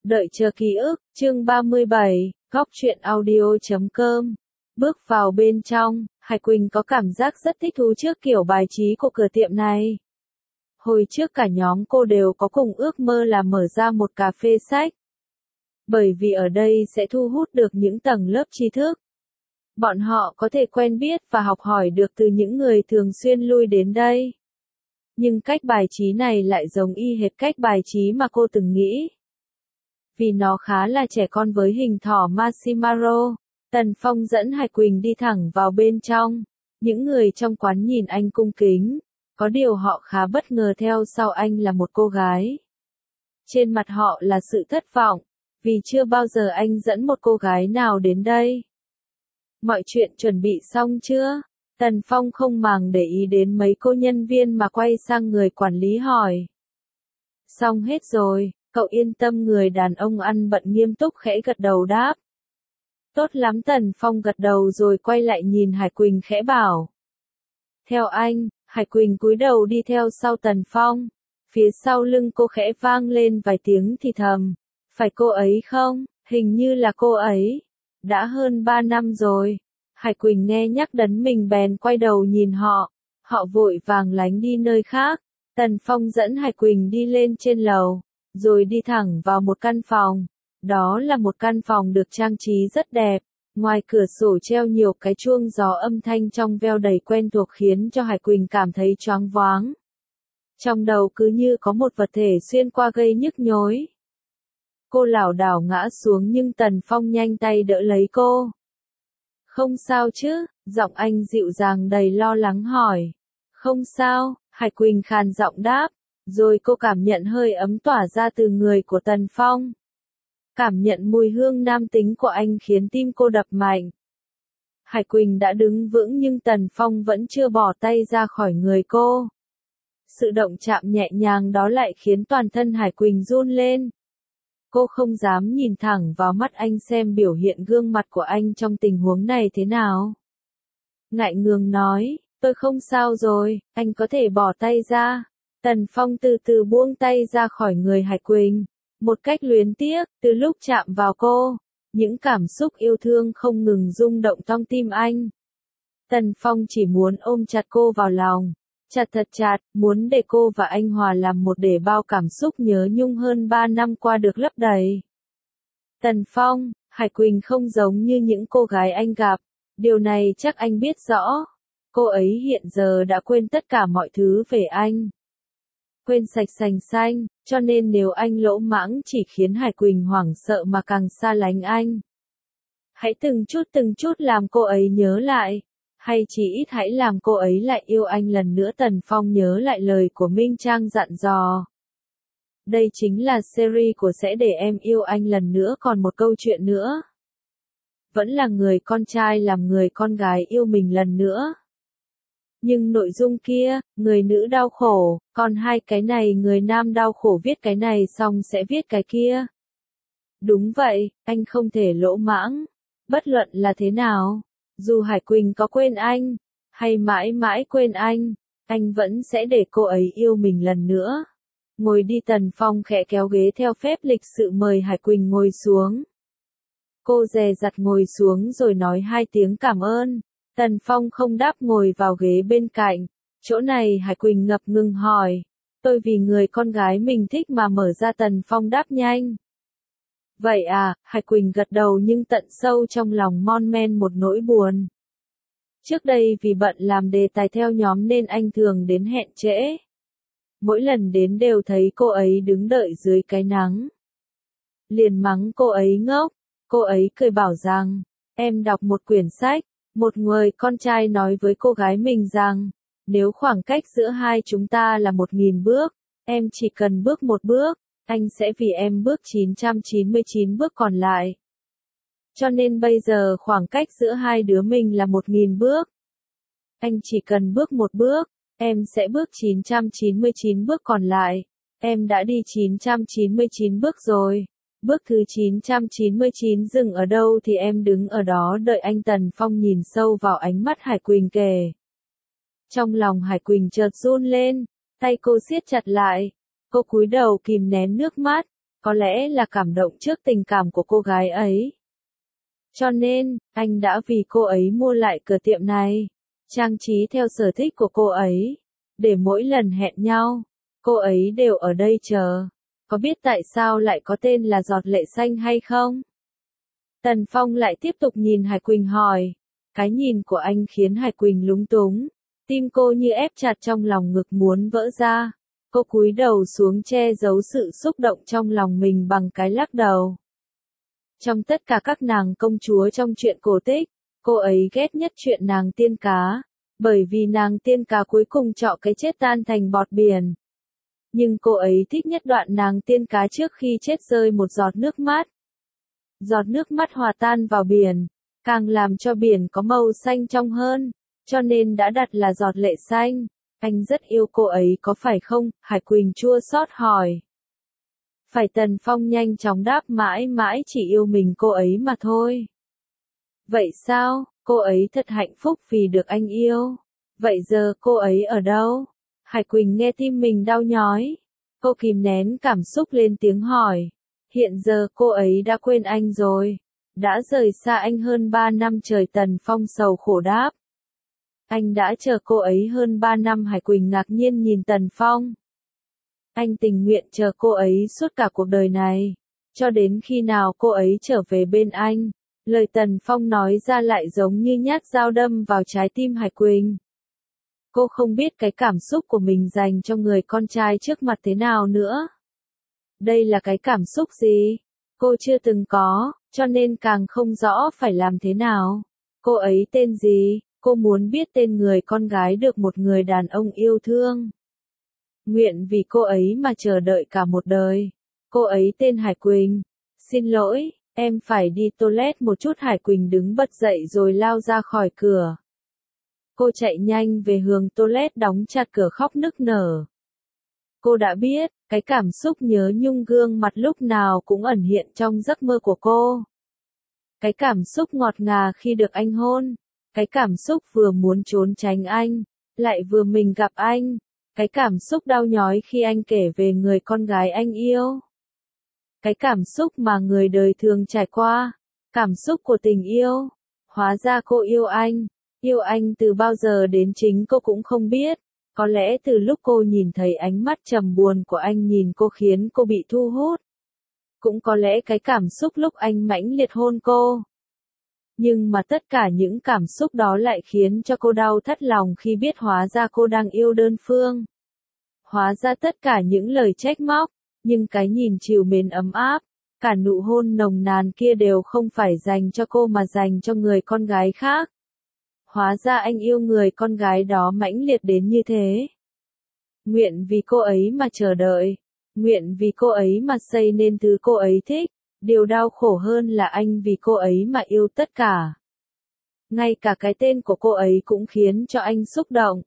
Đợi chờ ký ức, chương 37, góc truyện audio.com. Bước vào bên trong, Hải Quỳnh có cảm giác rất thích thú trước kiểu bài trí của cửa tiệm này. Hồi trước cả nhóm cô đều có cùng ước mơ là mở ra một cà phê sách. Bởi vì ở đây sẽ thu hút được những tầng lớp tri thức. Bọn họ có thể quen biết và học hỏi được từ những người thường xuyên lui đến đây. Nhưng cách bài trí này lại giống y hệt cách bài trí mà cô từng nghĩ. Vì nó khá là trẻ con với hình thỏ Marshmallow, Tần Phong dẫn Hải Quỳnh đi thẳng vào bên trong. Những người trong quán nhìn anh cung kính, có điều họ khá bất ngờ theo sau anh là một cô gái. Trên mặt họ là sự thất vọng, vì chưa bao giờ anh dẫn một cô gái nào đến đây. Mọi chuyện chuẩn bị xong chưa? Tần Phong không màng để ý đến mấy cô nhân viên mà quay sang người quản lý hỏi. Xong hết rồi. Cậu yên tâm, người đàn ông ăn bận nghiêm túc khẽ gật đầu đáp. Tốt lắm, Tần Phong gật đầu rồi quay lại nhìn Hải Quỳnh khẽ bảo. Theo anh. Hải Quỳnh cúi đầu đi theo sau Tần Phong. Phía sau lưng cô khẽ vang lên vài tiếng thì thầm. Phải cô ấy không? Hình như là cô ấy. Đã hơn 3 năm rồi. Hải Quỳnh nghe nhắc đến mình bèn quay đầu nhìn họ. Họ vội vàng lánh đi nơi khác. Tần Phong dẫn Hải Quỳnh đi lên trên lầu. Rồi đi thẳng vào một căn phòng. Đó là một căn phòng được trang trí rất đẹp. Ngoài cửa sổ treo nhiều cái chuông gió, âm thanh trong veo đầy quen thuộc khiến cho Hải Quỳnh cảm thấy choáng váng. Trong đầu cứ như có một vật thể xuyên qua gây nhức nhối. Cô lảo đảo ngã xuống nhưng Tần Phong nhanh tay đỡ lấy cô. Không sao chứ? Giọng anh dịu dàng đầy lo lắng hỏi. Không sao, Hải Quỳnh khàn giọng đáp. Rồi cô cảm nhận hơi ấm tỏa ra từ người của Tần Phong. Cảm nhận mùi hương nam tính của anh khiến tim cô đập mạnh. Hải Quỳnh đã đứng vững nhưng Tần Phong vẫn chưa bỏ tay ra khỏi người cô. Sự động chạm nhẹ nhàng đó lại khiến toàn thân Hải Quỳnh run lên. Cô không dám nhìn thẳng vào mắt anh xem biểu hiện gương mặt của anh trong tình huống này thế nào. Ngại ngùng nói, tôi không sao rồi, anh có thể bỏ tay ra. Tần Phong từ từ buông tay ra khỏi người Hải Quỳnh. Một cách luyến tiếc, từ lúc chạm vào cô, những cảm xúc yêu thương không ngừng rung động trong tim anh. Tần Phong chỉ muốn ôm chặt cô vào lòng. Chặt thật chặt, muốn để cô và anh hòa làm một, để bao cảm xúc nhớ nhung hơn 3 năm qua được lấp đầy. Tần Phong, Hải Quỳnh không giống như những cô gái anh gặp. Điều này chắc anh biết rõ. Cô ấy hiện giờ đã quên tất cả mọi thứ về anh. Quên sạch sành xanh, cho nên nếu anh lỗ mãng chỉ khiến Hải Quỳnh hoảng sợ mà càng xa lánh anh. Hãy từng chút làm cô ấy nhớ lại, hay chỉ ít hãy làm cô ấy lại yêu anh lần nữa. Tần Phong nhớ lại lời của Minh Trang dặn dò. Đây chính là series của Sẽ để em yêu anh lần nữa. Còn một câu chuyện nữa. Vẫn là người con trai làm người con gái yêu mình lần nữa. Nhưng nội dung kia, người nữ đau khổ, còn hai cái này người nam đau khổ, viết cái này xong sẽ viết cái kia. Đúng vậy, anh không thể lỗ mãng. Bất luận là thế nào, dù Hải Quỳnh có quên anh, hay mãi mãi quên anh vẫn sẽ để cô ấy yêu mình lần nữa. Ngồi đi. Tần Phong khẽ kéo ghế theo phép lịch sự mời Hải Quỳnh ngồi xuống. Cô dè dặt ngồi xuống rồi nói 2 tiếng cảm ơn. Tần Phong không đáp, ngồi vào ghế bên cạnh. Chỗ này? Hải Quỳnh ngập ngừng hỏi. Tôi vì người con gái mình thích mà mở ra. Tần Phong đáp nhanh. Vậy à? Hải Quỳnh gật đầu nhưng tận sâu trong lòng mon men một nỗi buồn. Trước đây vì bận làm đề tài theo nhóm nên anh thường đến hẹn trễ. Mỗi lần đến đều thấy cô ấy đứng đợi dưới cái nắng. Liền mắng cô ấy ngốc. Cô ấy cười bảo rằng, em đọc một quyển sách. Một người con trai nói với cô gái mình rằng, nếu khoảng cách giữa hai chúng ta là 1000 bước, em chỉ cần bước 1 bước, anh sẽ vì em bước 999 bước còn lại. Cho nên bây giờ khoảng cách giữa hai đứa mình là 1000 bước. Anh chỉ cần bước 1 bước, em sẽ bước 999 bước còn lại. Em đã đi 999 bước rồi. Bước thứ 999 dừng ở đâu thì em đứng ở đó đợi anh. Tần Phong nhìn sâu vào ánh mắt Hải Quỳnh kể. Trong lòng Hải Quỳnh chợt run lên, tay cô siết chặt lại. Cô cúi đầu kìm nén nước mắt. có lẽ là cảm động trước tình cảm của cô gái ấy. Cho nên, anh đã vì cô ấy mua lại cửa tiệm này, trang trí theo sở thích của cô ấy, để mỗi lần hẹn nhau, cô ấy đều ở đây chờ. Có biết tại sao lại có tên là Giọt Lệ Xanh hay không? Tần Phong lại tiếp tục nhìn Hải Quỳnh hỏi. Cái nhìn của anh khiến Hải Quỳnh lúng túng. Tim cô như ép chặt trong lòng ngực muốn vỡ ra. Cô cúi đầu xuống che giấu sự xúc động trong lòng mình bằng cái lắc đầu. Trong tất cả các nàng công chúa trong truyện cổ tích, cô ấy ghét nhất chuyện nàng tiên cá. Bởi vì nàng tiên cá cuối cùng chọ cái chết tan thành bọt biển. Nhưng cô ấy thích nhất đoạn nàng tiên cá trước khi chết rơi một giọt nước mắt. Giọt nước mắt hòa tan vào biển, càng làm cho biển có màu xanh trong hơn, cho nên đã đặt là Giọt Lệ Xanh. Anh rất yêu cô ấy có phải không? Hải Quỳnh chua xót hỏi. Phải. Tần Phong nhanh chóng đáp, mãi mãi chỉ yêu mình cô ấy mà thôi. Vậy sao? Cô ấy thật hạnh phúc vì được anh yêu. Vậy giờ cô ấy ở đâu? Hải Quỳnh nghe tim mình đau nhói. Cô kìm nén cảm xúc lên tiếng hỏi. Hiện giờ cô ấy đã quên anh rồi. Đã rời xa anh hơn 3 năm trời. Tần Phong sầu khổ đáp. Anh đã chờ cô ấy hơn 3 năm. Hải Quỳnh ngạc nhiên nhìn Tần Phong. Anh tình nguyện chờ cô ấy suốt cả cuộc đời này. Cho đến khi nào cô ấy trở về bên anh. Lời Tần Phong nói ra lại giống như nhát dao đâm vào trái tim Hải Quỳnh. Cô không biết cái cảm xúc của mình dành cho người con trai trước mặt thế nào nữa. Đây là cái cảm xúc gì? Cô chưa từng có, cho nên càng không rõ phải làm thế nào. Cô ấy tên gì? Cô muốn biết tên người con gái được một người đàn ông yêu thương. Nguyện vì cô ấy mà chờ đợi cả một đời. Cô ấy tên Hải Quỳnh. Xin lỗi, em phải đi toilet một chút. Hải Quỳnh đứng bật dậy rồi lao ra khỏi cửa. Cô chạy nhanh về hướng toilet, đóng chặt cửa, khóc nức nở. Cô đã biết, cái cảm xúc nhớ nhung gương mặt lúc nào cũng ẩn hiện trong giấc mơ của cô. Cái cảm xúc ngọt ngà khi được anh hôn. Cái cảm xúc vừa muốn trốn tránh anh, lại vừa mình gặp anh. Cái cảm xúc đau nhói khi anh kể về người con gái anh yêu. Cái cảm xúc mà người đời thường trải qua. Cảm xúc của tình yêu. Hóa ra cô yêu anh. Yêu anh từ bao giờ đến chính cô cũng không biết. Có lẽ từ lúc cô nhìn thấy ánh mắt trầm buồn của anh nhìn cô khiến cô bị thu hút. Cũng có lẽ cái cảm xúc lúc anh mãnh liệt hôn cô. Nhưng mà tất cả những cảm xúc đó lại khiến cho cô đau thắt lòng khi biết hóa ra cô đang yêu đơn phương. Hóa ra tất cả những lời trách móc, nhưng cái nhìn trìu mến ấm áp, cả nụ hôn nồng nàn kia đều không phải dành cho cô mà dành cho người con gái khác. Hóa ra anh yêu người con gái đó mãnh liệt đến như thế. Nguyện vì cô ấy mà chờ đợi. Nguyện vì cô ấy mà xây nên thứ cô ấy thích. Điều đau khổ hơn là anh vì cô ấy mà yêu tất cả. Ngay cả cái tên của cô ấy cũng khiến cho anh xúc động.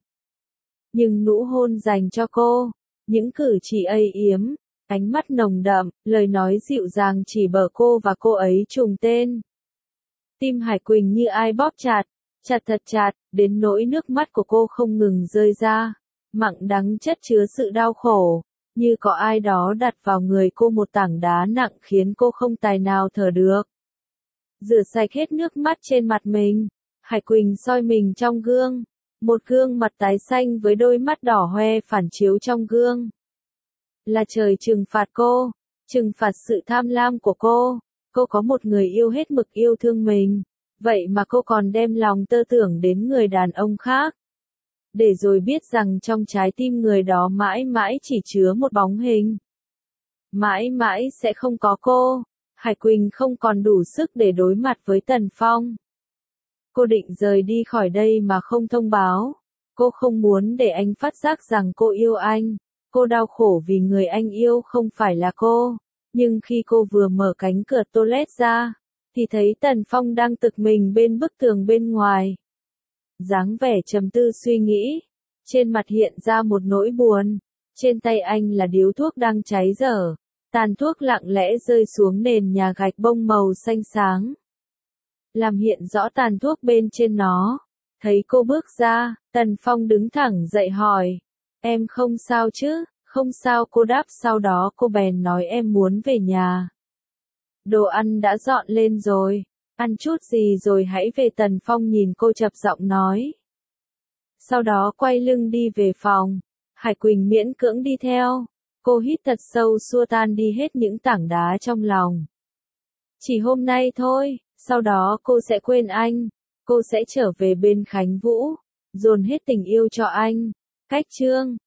Nhưng nụ hôn dành cho cô, những cử chỉ ây yếm, ánh mắt nồng đậm, lời nói dịu dàng chỉ bở cô và cô ấy trùng tên. Tim Hải Quỳnh như ai bóp chặt, chặt thật chặt, đến nỗi nước mắt của cô không ngừng rơi ra, mặn đắng chất chứa sự đau khổ. Như có ai đó đặt vào người cô một tảng đá nặng khiến cô không tài nào thở được. Rửa sạch hết nước mắt trên mặt mình, Hải Quỳnh soi mình trong gương. Một gương mặt tái xanh với đôi mắt đỏ hoe phản chiếu trong gương. Là trời trừng phạt cô, trừng phạt sự tham lam của cô. Cô có một người yêu hết mực yêu thương mình. Vậy mà cô còn đem lòng tơ tưởng đến người đàn ông khác. Để rồi biết rằng trong trái tim người đó mãi mãi chỉ chứa một bóng hình. Mãi mãi sẽ không có cô. Hải Quỳnh không còn đủ sức để đối mặt với Tần Phong. Cô định rời đi khỏi đây mà không thông báo. Cô không muốn để anh phát giác rằng cô yêu anh. Cô đau khổ vì người anh yêu không phải là cô. Nhưng khi cô vừa mở cánh cửa toilet ra, thì thấy Tần Phong đang tực mình bên bức tường bên ngoài. Dáng vẻ trầm tư suy nghĩ, trên mặt hiện ra một nỗi buồn. Trên tay anh là điếu thuốc đang cháy dở, tàn thuốc lặng lẽ rơi xuống nền nhà gạch bông màu xanh sáng, làm hiện rõ tàn thuốc bên trên nó. Thấy cô bước ra, Tần Phong đứng thẳng dậy hỏi, em không sao chứ? Không sao cô đáp, sau đó cô bèn nói em muốn về nhà. Đồ ăn đã dọn lên rồi, ăn chút gì rồi hãy về. Tần Phong nhìn cô chập giọng nói. Sau đó quay lưng đi về phòng, Hải Quỳnh miễn cưỡng đi theo. Cô hít thật sâu xua tan đi hết những tảng đá trong lòng. Chỉ hôm nay thôi, sau đó cô sẽ quên anh. Cô sẽ trở về bên Khánh Vũ, dồn hết tình yêu cho anh. Cách chương